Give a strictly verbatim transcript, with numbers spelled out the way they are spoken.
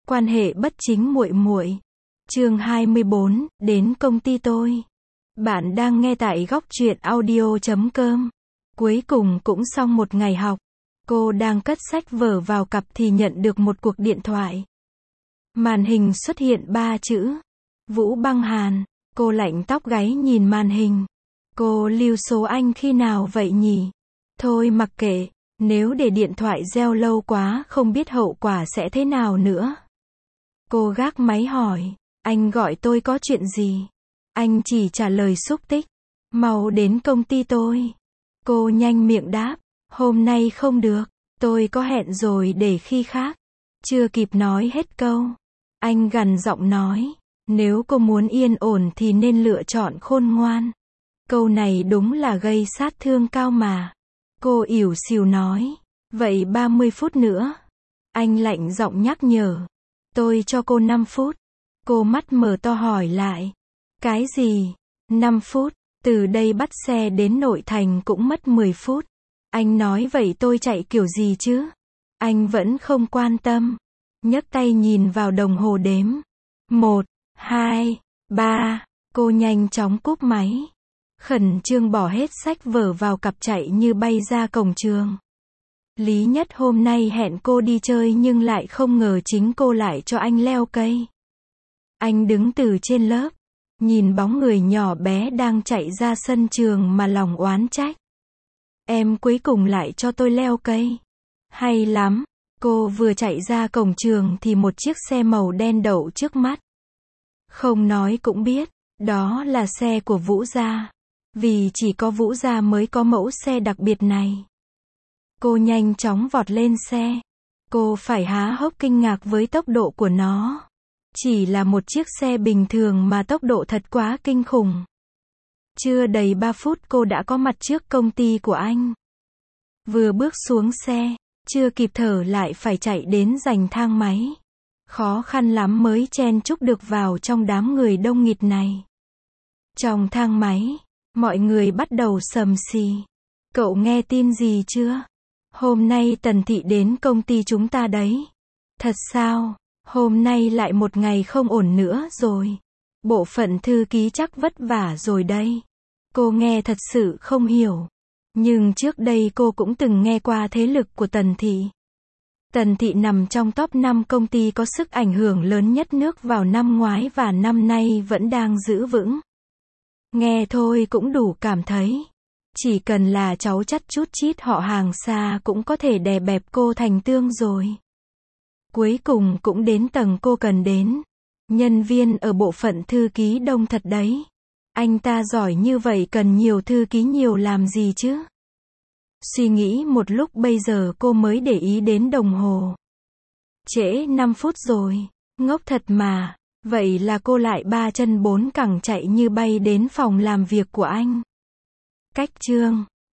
Quan hệ bất chính muội muội. Chương hai mươi bốn, đến công ty tôi. Bạn đang nghe tại góc truyện audio chấm com. Cuối cùng cũng xong một ngày học. Cô đang cất sách vở vào cặp thì nhận được một cuộc điện thoại. Màn hình xuất hiện ba chữ. Vũ Băng Hàn. Cô lạnh tóc gáy nhìn màn hình. Cô lưu số anh khi nào vậy nhỉ? Thôi mặc kệ, nếu để điện thoại reo lâu quá không biết hậu quả sẽ thế nào nữa. Cô gác máy hỏi, anh gọi tôi có chuyện gì? Anh chỉ trả lời xúc tích, mau đến công ty tôi. Cô nhanh miệng đáp, hôm nay không được, tôi có hẹn rồi để khi khác. Chưa kịp nói hết câu, anh gằn giọng nói, nếu cô muốn yên ổn thì nên lựa chọn khôn ngoan. Câu này đúng là gây sát thương cao mà. Cô ỉu xìu nói, vậy ba mươi phút nữa. Anh lạnh giọng nhắc nhở, tôi cho cô năm phút. Cô mắt mở to hỏi lại, cái gì? năm phút, từ đây bắt xe đến nội thành cũng mất mười phút. Anh nói vậy tôi chạy kiểu gì chứ? Anh vẫn không quan tâm. Nhấc tay nhìn vào đồng hồ đếm. Một, hai, ba. Cô nhanh chóng cúp máy. Khẩn trương bỏ hết sách vở vào cặp chạy như bay ra cổng trường. Lý Nhất hôm nay hẹn cô đi chơi nhưng lại không ngờ chính cô lại cho anh leo cây. Anh đứng từ trên lớp, nhìn bóng người nhỏ bé đang chạy ra sân trường mà lòng oán trách. Em cuối cùng lại cho tôi leo cây. Hay lắm. Cô vừa chạy ra cổng trường thì một chiếc xe màu đen đậu trước mắt. Không nói cũng biết, đó là xe của Vũ gia. Vì chỉ có Vũ gia mới có mẫu xe đặc biệt này. Cô nhanh chóng vọt lên xe. Cô phải há hốc kinh ngạc với tốc độ của nó. Chỉ là một chiếc xe bình thường mà tốc độ thật quá kinh khủng. Chưa đầy ba phút cô đã có mặt trước công ty của anh. Vừa bước xuống xe, chưa kịp thở lại phải chạy đến giành thang máy. Khó khăn lắm mới chen chúc được vào trong đám người đông nghịt này. Trong thang máy, mọi người bắt đầu sầm xì. Cậu nghe tin gì chưa? Hôm nay Tần Thị đến công ty chúng ta đấy. Thật sao? Hôm nay lại một ngày không ổn nữa rồi. Bộ phận thư ký chắc vất vả rồi đây. Cô nghe thật sự không hiểu. Nhưng trước đây cô cũng từng nghe qua thế lực của Tần Thị. Tần Thị nằm trong top năm công ty có sức ảnh hưởng lớn nhất nước vào năm ngoái và năm nay vẫn đang giữ vững. Nghe thôi cũng đủ cảm thấy. Chỉ cần là cháu chắt chút chít họ hàng xa cũng có thể đè bẹp cô thành tương rồi. Cuối cùng cũng đến tầng cô cần đến. Nhân viên ở bộ phận thư ký đông thật đấy. Anh ta giỏi như vậy cần nhiều thư ký nhiều làm gì chứ? Suy nghĩ một lúc bây giờ cô mới để ý đến đồng hồ. Trễ năm phút rồi. Ngốc thật mà. Vậy là cô lại ba chân bốn cẳng chạy như bay đến phòng làm việc của anh. Cách chương